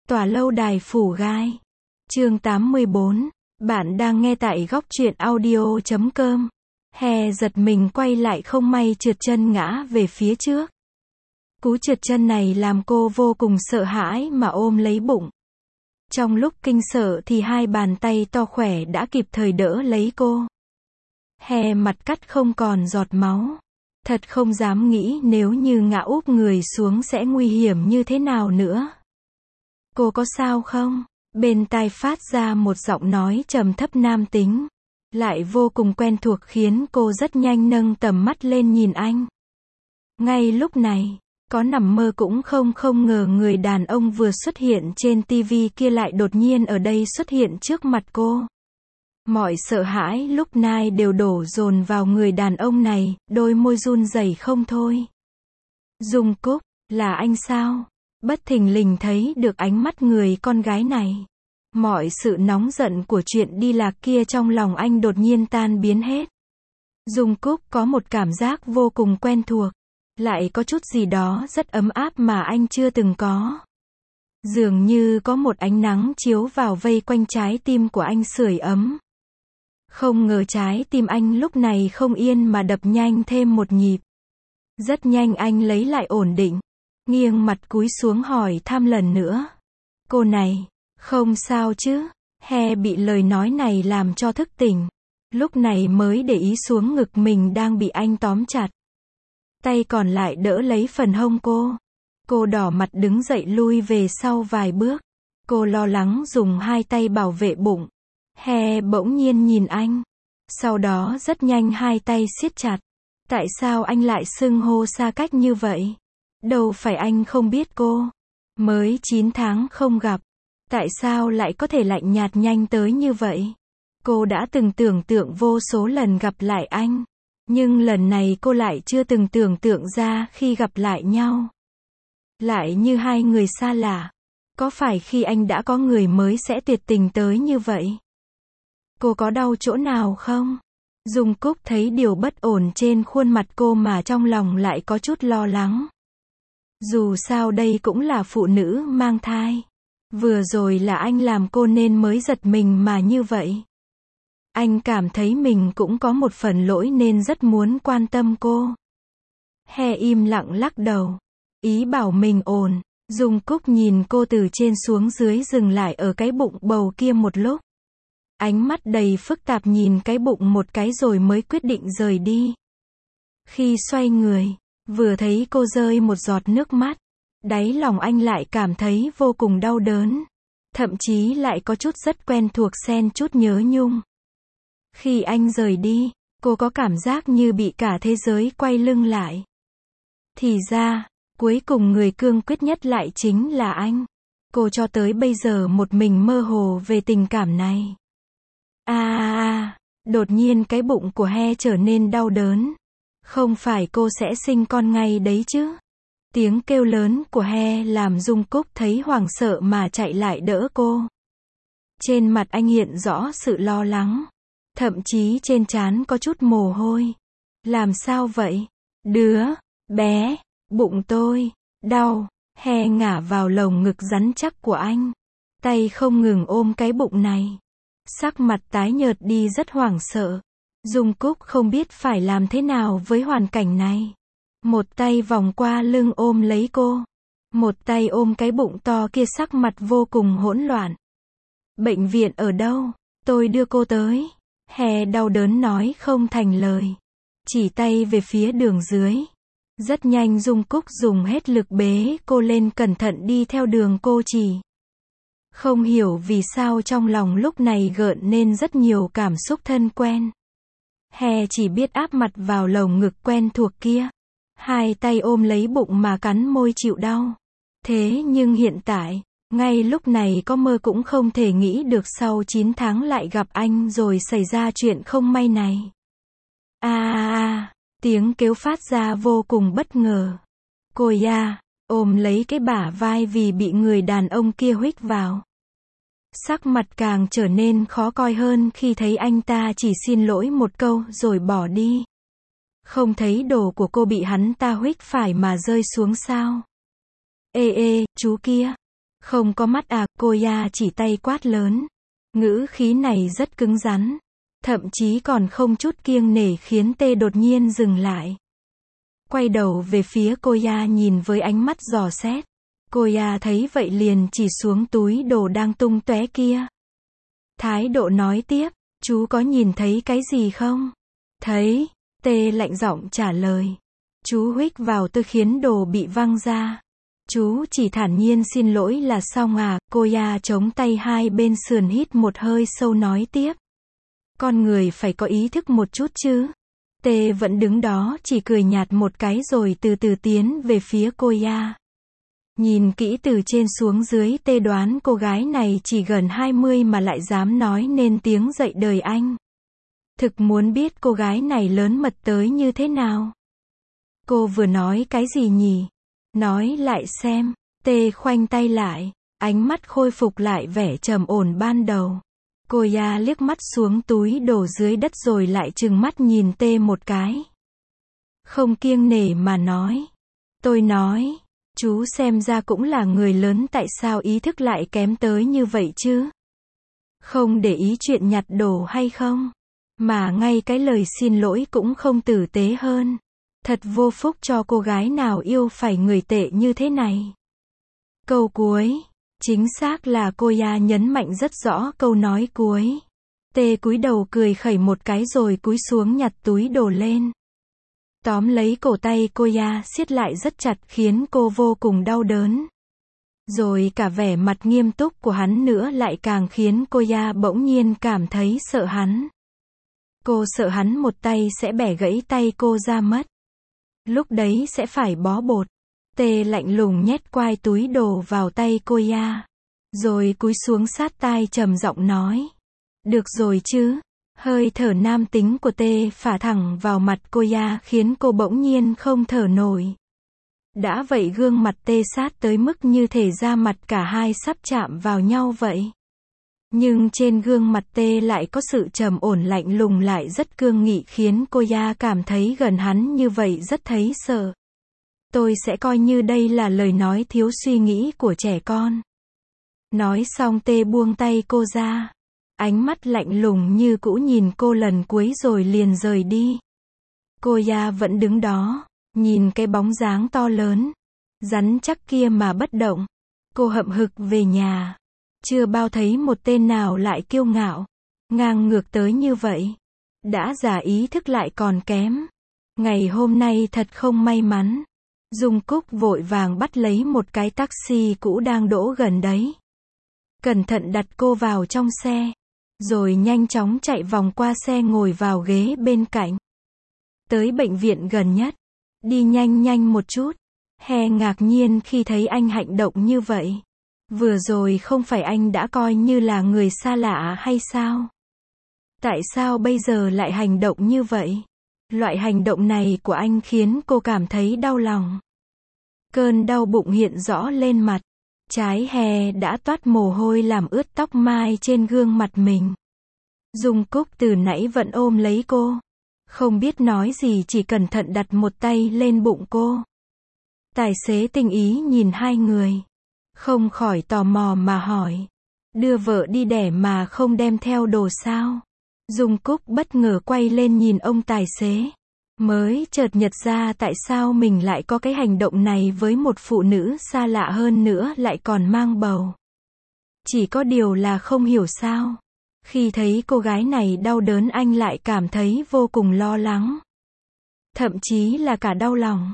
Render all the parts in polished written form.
Tòa lâu đài phủ gai. Chương 84. Bạn đang nghe tại góc truyện audio.com. He giật mình quay lại không may trượt chân ngã về phía trước. Cú trượt chân này làm cô vô cùng sợ hãi mà ôm lấy bụng. Trong lúc kinh sợ thì hai bàn tay to khỏe đã kịp thời đỡ lấy cô. He mặt cắt không còn giọt máu. Thật không dám nghĩ nếu như ngã úp người xuống sẽ nguy hiểm như thế nào nữa. Cô có sao không? Bên tai phát ra một giọng nói trầm thấp nam tính. Lại vô cùng quen thuộc khiến cô rất nhanh nâng tầm mắt lên nhìn anh. Ngay lúc này, có nằm mơ cũng không ngờ người đàn ông vừa xuất hiện trên tivi kia lại đột nhiên ở đây xuất hiện trước mặt cô. Mọi sợ hãi lúc nãy đều đổ dồn vào người đàn ông này, đôi môi run rẩy không thôi. Dung Cúc, là anh sao? Bất thình lình thấy được ánh mắt người con gái này. Mọi sự nóng giận của chuyện đi lạc kia trong lòng anh đột nhiên tan biến hết. Dung Cúc có một cảm giác vô cùng quen thuộc. Lại có chút gì đó rất ấm áp mà anh chưa từng có. Dường như có một ánh nắng chiếu vào vây quanh trái tim của anh sưởi ấm. Không ngờ trái tim anh lúc này không yên mà đập nhanh thêm một nhịp. Rất nhanh anh lấy lại ổn định. Nghiêng mặt cúi xuống hỏi thăm lần nữa. Cô này, không sao chứ? He bị lời nói này làm cho thức tỉnh. Lúc này mới để ý xuống ngực mình đang bị anh tóm chặt. Tay còn lại đỡ lấy phần hông cô. Cô đỏ mặt đứng dậy lui về sau vài bước. Cô lo lắng dùng hai tay bảo vệ bụng. He bỗng nhiên nhìn anh. Sau đó rất nhanh hai tay siết chặt. Tại sao anh lại xưng hô xa cách như vậy? Đâu phải anh không biết cô. Mới 9 tháng không gặp. Tại sao lại có thể lạnh nhạt nhanh tới như vậy? Cô đã từng tưởng tượng vô số lần gặp lại anh. Nhưng lần này cô lại chưa từng tưởng tượng ra khi gặp lại nhau. Lại như hai người xa lạ. Có phải khi anh đã có người mới sẽ tuyệt tình tới như vậy? Cô có đau chỗ nào không? Dung Cúc thấy điều bất ổn trên khuôn mặt cô mà trong lòng lại có chút lo lắng. Dù sao đây cũng là phụ nữ mang thai. Vừa rồi là anh làm cô nên mới giật mình mà như vậy. Anh cảm thấy mình cũng có một phần lỗi nên rất muốn quan tâm cô. He im lặng lắc đầu. Ý bảo mình ổn. Dung Cúc nhìn cô từ trên xuống dưới dừng lại ở cái bụng bầu kia một lúc. Ánh mắt đầy phức tạp nhìn cái bụng một cái rồi mới quyết định rời đi. Khi xoay người, vừa thấy cô rơi một giọt nước mắt. Đáy lòng anh lại cảm thấy vô cùng đau đớn. Thậm chí lại có chút rất quen thuộc xen chút nhớ nhung. Khi anh rời đi, cô có cảm giác như bị cả thế giới quay lưng lại. Thì ra, cuối cùng người cương quyết nhất lại chính là anh. Cô cho tới bây giờ một mình mơ hồ về tình cảm này. Đột nhiên cái bụng của He trở nên đau đớn. Không phải cô sẽ sinh con ngay đấy chứ? Tiếng kêu lớn của He làm Dung Cúc thấy hoảng sợ mà chạy lại đỡ cô. Trên mặt anh hiện rõ sự lo lắng. Thậm chí trên trán có chút mồ hôi. Làm sao vậy? Đứa bé, bụng tôi đau. He ngả vào lồng ngực rắn chắc của anh. Tay không ngừng ôm cái bụng này. Sắc mặt tái nhợt đi rất hoảng sợ. Dung Cúc không biết phải làm thế nào với hoàn cảnh này. Một tay vòng qua lưng ôm lấy cô. Một tay ôm cái bụng to kia, sắc mặt vô cùng hỗn loạn. Bệnh viện ở đâu? Tôi đưa cô tới. He đau đớn nói không thành lời. Chỉ tay về phía đường dưới. Rất nhanh Dung Cúc dùng hết lực bế cô lên, cẩn thận đi theo đường cô chỉ. Không hiểu vì sao trong lòng lúc này gợn nên rất nhiều cảm xúc thân quen. He chỉ biết áp mặt vào lồng ngực quen thuộc kia. Hai tay ôm lấy bụng mà cắn môi chịu đau. Thế nhưng hiện tại, ngay lúc này có mơ cũng không thể nghĩ được sau 9 tháng lại gặp anh rồi xảy ra chuyện không may này. Tiếng kêu phát ra vô cùng bất ngờ. Cô ôm lấy cái bả vai vì bị người đàn ông kia huých vào. Sắc mặt càng trở nên khó coi hơn khi thấy anh ta chỉ xin lỗi một câu rồi bỏ đi. Không thấy đồ của cô bị hắn ta huých phải mà rơi xuống sao? Ê, chú kia. Không có mắt à, cô ya chỉ tay quát lớn. Ngữ khí này rất cứng rắn. Thậm chí còn không chút kiêng nể khiến Tê đột nhiên dừng lại. Quay đầu về phía cô ya nhìn với ánh mắt dò xét. Cô ya thấy vậy liền chỉ xuống túi đồ đang tung tóe kia. Thái độ nói tiếp, chú có nhìn thấy cái gì không? Thấy, Tê lạnh giọng trả lời. Chú huých vào tôi khiến đồ bị văng ra. Chú chỉ thản nhiên xin lỗi là xong à, cô ya chống tay hai bên sườn hít một hơi sâu nói tiếp. Con người phải có ý thức một chút chứ. Tê vẫn đứng đó chỉ cười nhạt một cái rồi từ từ tiến về phía cô ya. Nhìn kỹ từ trên xuống dưới Tê đoán cô gái này chỉ gần 20 mà lại dám nói nên tiếng dậy đời anh. Thực muốn biết cô gái này lớn mật tới như thế nào. Cô vừa nói cái gì nhỉ? Nói lại xem. Tê khoanh tay lại, ánh mắt khôi phục lại vẻ trầm ổn ban đầu. Cô ya liếc mắt xuống túi đồ dưới đất rồi lại trừng mắt nhìn Tê một cái. Không kiêng nể mà nói. Tôi nói, chú xem ra cũng là người lớn tại sao ý thức lại kém tới như vậy chứ? Không để ý chuyện nhặt đồ hay không? Mà ngay cái lời xin lỗi cũng không tử tế hơn. Thật vô phúc cho cô gái nào yêu phải người tệ như thế này. Câu cuối. Chính xác là cô ya nhấn mạnh rất rõ câu nói cuối. Tê cúi đầu cười khẩy một cái rồi cúi xuống nhặt túi đồ lên. Tóm lấy cổ tay cô ya siết lại rất chặt khiến cô vô cùng đau đớn. Rồi cả vẻ mặt nghiêm túc của hắn nữa lại càng khiến cô ya bỗng nhiên cảm thấy sợ hắn. Cô sợ hắn một tay sẽ bẻ gãy tay cô ra mất. Lúc đấy sẽ phải bó bột. Tê lạnh lùng nhét quai túi đồ vào tay cô ya. Rồi cúi xuống sát tai trầm giọng nói. Được rồi chứ. Hơi thở nam tính của Tê phả thẳng vào mặt cô ya khiến cô bỗng nhiên không thở nổi. Đã vậy gương mặt Tê sát tới mức như thể da mặt cả hai sắp chạm vào nhau vậy. Nhưng trên gương mặt Tê lại có sự trầm ổn lạnh lùng lại rất cương nghị khiến cô ya cảm thấy gần hắn như vậy rất thấy sợ. Tôi sẽ coi như đây là lời nói thiếu suy nghĩ của trẻ con. Nói xong Tê buông tay cô ra. Ánh mắt lạnh lùng như cũ nhìn cô lần cuối rồi liền rời đi. Cô ya vẫn đứng đó, nhìn cái bóng dáng to lớn, rắn chắc kia mà bất động. Cô hậm hực về nhà. Chưa bao thấy một tên nào lại kiêu ngạo, ngang ngược tới như vậy. Đã giả ý thức lại còn kém. Ngày hôm nay thật không may mắn. Dung Cúc vội vàng bắt lấy một cái taxi cũ đang đỗ gần đấy. Cẩn thận đặt cô vào trong xe. Rồi nhanh chóng chạy vòng qua xe ngồi vào ghế bên cạnh. Tới bệnh viện gần nhất. Đi nhanh nhanh một chút. He ngạc nhiên khi thấy anh hành động như vậy. Vừa rồi không phải anh đã coi như là người xa lạ hay sao? Tại sao bây giờ lại hành động như vậy? Loại hành động này của anh khiến cô cảm thấy đau lòng. Cơn đau bụng hiện rõ lên mặt. Trái hè đã toát mồ hôi làm ướt tóc mai trên gương mặt mình. Dung Cúc từ nãy vẫn ôm lấy cô. Không biết nói gì chỉ cẩn thận đặt một tay lên bụng cô. Tài xế tinh ý nhìn hai người. Không khỏi tò mò mà hỏi. Đưa vợ đi đẻ mà không đem theo đồ sao? Dung Cúc bất ngờ quay lên nhìn ông tài xế. Mới chợt nhận ra tại sao mình lại có cái hành động này với một phụ nữ xa lạ hơn nữa lại còn mang bầu. Chỉ có điều là không hiểu sao. Khi thấy cô gái này đau đớn anh lại cảm thấy vô cùng lo lắng. Thậm chí là cả đau lòng.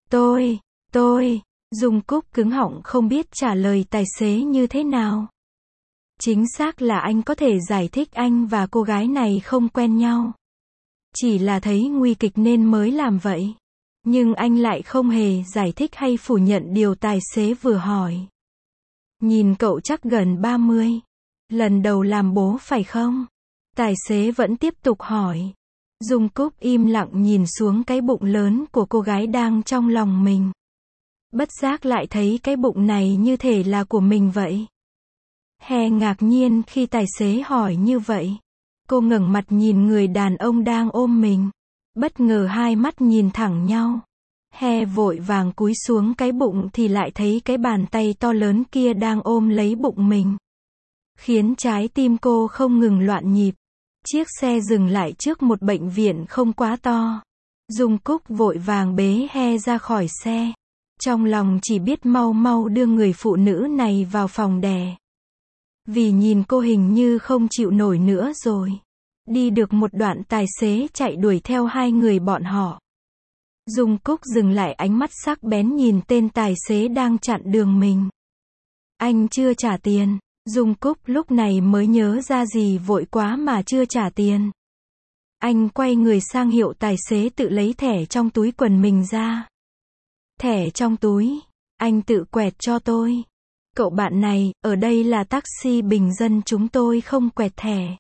Tôi, Dung Cúc cứng họng không biết trả lời tài xế như thế nào. Chính xác là anh có thể giải thích anh và cô gái này không quen nhau. Chỉ là thấy nguy kịch nên mới làm vậy. Nhưng anh lại không hề giải thích hay phủ nhận điều tài xế vừa hỏi. Nhìn cậu chắc gần 30. Lần đầu làm bố phải không? Tài xế vẫn tiếp tục hỏi. Dung Cúc im lặng nhìn xuống cái bụng lớn của cô gái đang trong lòng mình. Bất giác lại thấy cái bụng này như thể là của mình vậy. He ngạc nhiên khi tài xế hỏi như vậy. Cô ngẩng mặt nhìn người đàn ông đang ôm mình. Bất ngờ hai mắt nhìn thẳng nhau. He vội vàng cúi xuống cái bụng thì lại thấy cái bàn tay to lớn kia đang ôm lấy bụng mình. Khiến trái tim cô không ngừng loạn nhịp. Chiếc xe dừng lại trước một bệnh viện không quá to. Dung Cúc vội vàng bế He ra khỏi xe. Trong lòng chỉ biết mau mau đưa người phụ nữ này vào phòng đẻ. Vì nhìn cô hình như không chịu nổi nữa rồi. Đi được một đoạn tài xế chạy đuổi theo hai người bọn họ. Dung Cúc dừng lại, ánh mắt sắc bén nhìn tên tài xế đang chặn đường mình. Anh chưa trả tiền. Dung Cúc lúc này mới nhớ ra gì vội quá mà chưa trả tiền. Anh quay người sang hiệu tài xế tự lấy thẻ trong túi quần mình ra. Thẻ trong túi, anh tự quẹt cho tôi. Cậu bạn này, ở đây là taxi bình dân, chúng tôi không quẹt thẻ.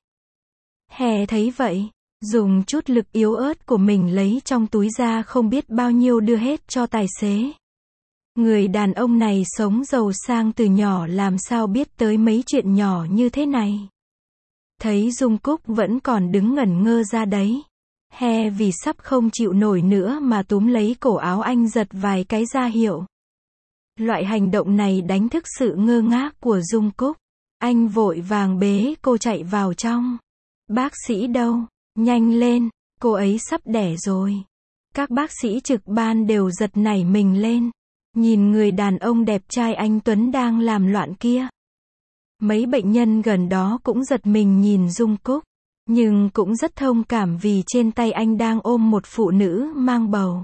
He thấy vậy, dùng chút lực yếu ớt của mình lấy trong túi ra không biết bao nhiêu đưa hết cho tài xế. Người đàn ông này sống giàu sang từ nhỏ làm sao biết tới mấy chuyện nhỏ như thế này. Thấy Dung Cúc vẫn còn đứng ngẩn ngơ ra đấy. He vì sắp không chịu nổi nữa mà túm lấy cổ áo anh giật vài cái ra hiệu. Loại hành động này đánh thức sự ngơ ngác của Dung Cúc. Anh vội vàng bế cô chạy vào trong. Bác sĩ đâu? Nhanh lên, cô ấy sắp đẻ rồi. Các bác sĩ trực ban đều giật nảy mình lên. Nhìn người đàn ông đẹp trai anh Tuấn đang làm loạn kia. Mấy bệnh nhân gần đó cũng giật mình nhìn Dung Cúc. Nhưng cũng rất thông cảm vì trên tay anh đang ôm một phụ nữ mang bầu.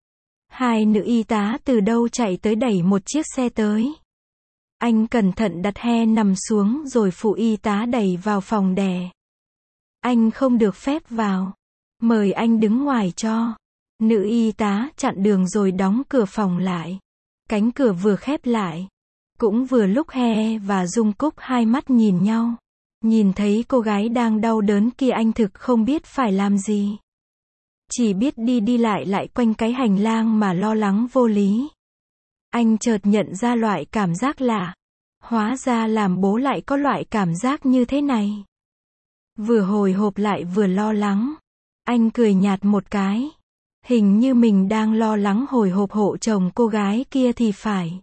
Hai nữ y tá từ đâu chạy tới đẩy một chiếc xe tới. Anh cẩn thận đặt He nằm xuống rồi phụ y tá đẩy vào phòng đẻ. Anh không được phép vào. Mời anh đứng ngoài cho. Nữ y tá chặn đường rồi đóng cửa phòng lại. Cánh cửa vừa khép lại. Cũng vừa lúc He và Dung Cúc hai mắt nhìn nhau. Nhìn thấy cô gái đang đau đớn kia anh thực không biết phải làm gì. Chỉ biết đi lại quanh cái hành lang mà lo lắng vô lý. Anh chợt nhận ra loại cảm giác lạ. Hóa ra làm bố lại có loại cảm giác như thế này. Vừa hồi hộp lại vừa lo lắng. Anh cười nhạt một cái. Hình như mình đang lo lắng hồi hộp hộ chồng cô gái kia thì phải.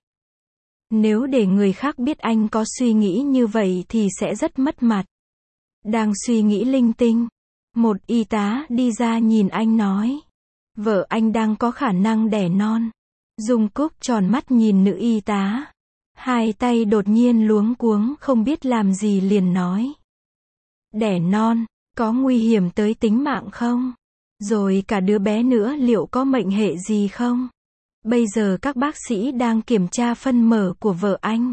Nếu để người khác biết anh có suy nghĩ như vậy thì sẽ rất mất mặt. Đang suy nghĩ linh tinh. Một y tá đi ra nhìn anh nói. Vợ anh đang có khả năng đẻ non. Dung Cúc tròn mắt nhìn nữ y tá. Hai tay đột nhiên luống cuống không biết làm gì liền nói. Đẻ non, có nguy hiểm tới tính mạng không? Rồi cả đứa bé nữa liệu có mệnh hệ gì không? Bây giờ các bác sĩ đang kiểm tra phân mở của vợ anh.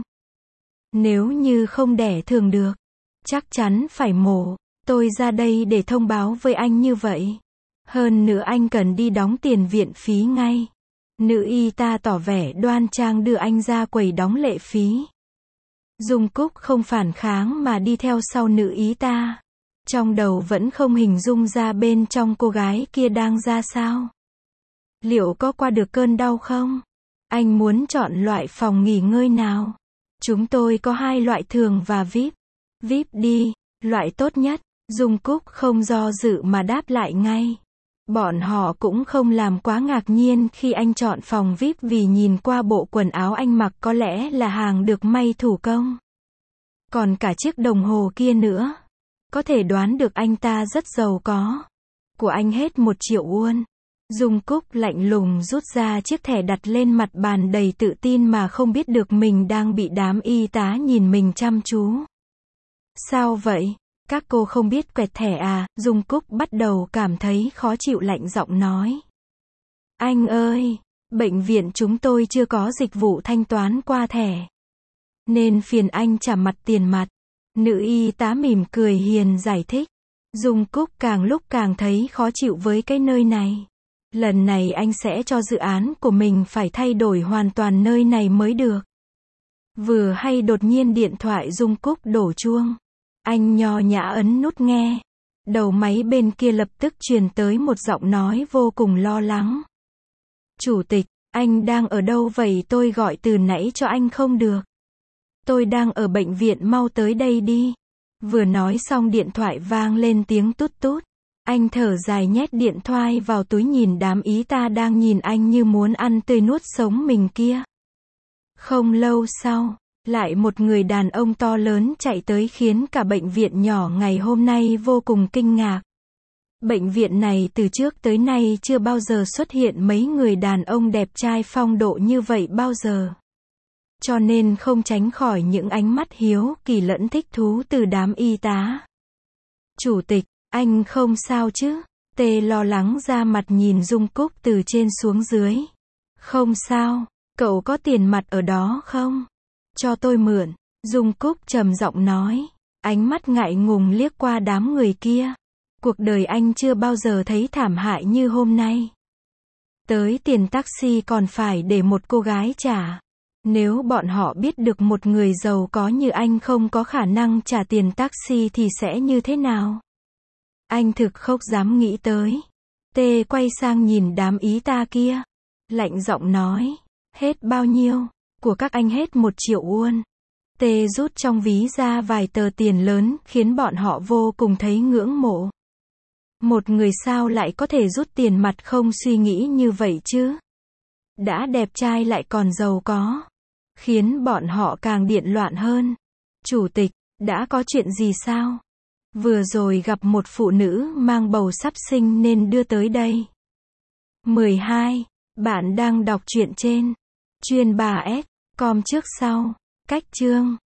Nếu như không đẻ thường được, chắc chắn phải mổ. Tôi ra đây để thông báo với anh như vậy. Hơn nữa anh cần đi đóng tiền viện phí ngay. Nữ y tá tỏ vẻ đoan trang đưa anh ra quầy đóng lệ phí. Dung Cúc không phản kháng mà đi theo sau nữ y tá. Trong đầu vẫn không hình dung ra bên trong cô gái kia đang ra sao. Liệu có qua được cơn đau không? Anh muốn chọn loại phòng nghỉ ngơi nào? Chúng tôi có hai loại thường và VIP. VIP đi, loại tốt nhất. Dung Cúc không do dự mà đáp lại ngay. Bọn họ cũng không làm quá ngạc nhiên khi anh chọn phòng VIP vì nhìn qua bộ quần áo anh mặc có lẽ là hàng được may thủ công. Còn cả chiếc đồng hồ kia nữa. Có thể đoán được anh ta rất giàu có. Của anh hết 1 triệu won. Dung Cúc lạnh lùng rút ra chiếc thẻ đặt lên mặt bàn đầy tự tin mà không biết được mình đang bị đám y tá nhìn mình chăm chú. Sao vậy? Các cô không biết quẹt thẻ à? Dung Cúc bắt đầu cảm thấy khó chịu lạnh giọng nói. Anh ơi, bệnh viện chúng tôi chưa có dịch vụ thanh toán qua thẻ. Nên phiền anh trả mặt tiền mặt. Nữ y tá mỉm cười hiền giải thích. Dung Cúc càng lúc càng thấy khó chịu với cái nơi này. Lần này anh sẽ cho dự án của mình phải thay đổi hoàn toàn nơi này mới được. Vừa hay đột nhiên điện thoại Dung Cúc đổ chuông. Anh nho nhã ấn nút nghe. Đầu máy bên kia lập tức truyền tới một giọng nói vô cùng lo lắng. Chủ tịch, anh đang ở đâu vậy? Tôi gọi từ nãy cho anh không được. Tôi đang ở bệnh viện, mau tới đây đi. Vừa nói xong điện thoại vang lên tiếng tút tút. Anh thở dài nhét điện thoại vào túi nhìn đám ý ta đang nhìn anh như muốn ăn tươi nuốt sống mình kia. Không lâu sau, lại một người đàn ông to lớn chạy tới khiến cả bệnh viện nhỏ ngày hôm nay vô cùng kinh ngạc. Bệnh viện này từ trước tới nay chưa bao giờ xuất hiện mấy người đàn ông đẹp trai phong độ như vậy bao giờ. Cho nên không tránh khỏi những ánh mắt hiếu kỳ lẫn thích thú từ đám y tá. Chủ tịch, anh không sao chứ? Tê lo lắng ra mặt nhìn Dung Cúc từ trên xuống dưới. Không sao, cậu có tiền mặt ở đó không? Cho tôi mượn. Dung Cúc trầm giọng nói. Ánh mắt ngại ngùng liếc qua đám người kia. Cuộc đời anh chưa bao giờ thấy thảm hại như hôm nay. Tới tiền taxi còn phải để một cô gái trả. Nếu bọn họ biết được một người giàu có như anh không có khả năng trả tiền taxi thì sẽ như thế nào? Anh thực không dám nghĩ tới. Tê quay sang nhìn đám ý ta kia. Lạnh giọng nói. Hết bao nhiêu? Của các anh hết 1 triệu won. Tê rút trong ví ra vài tờ tiền lớn khiến bọn họ vô cùng thấy ngưỡng mộ. Một người sao lại có thể rút tiền mặt không suy nghĩ như vậy chứ? Đã đẹp trai lại còn giàu có. Khiến bọn họ càng điên loạn hơn. Chủ tịch, đã có chuyện gì sao? Vừa rồi gặp một phụ nữ mang bầu sắp sinh nên đưa tới đây. 12. Bạn đang đọc truyện trên chuyên bà S.com trước sau. Cách chương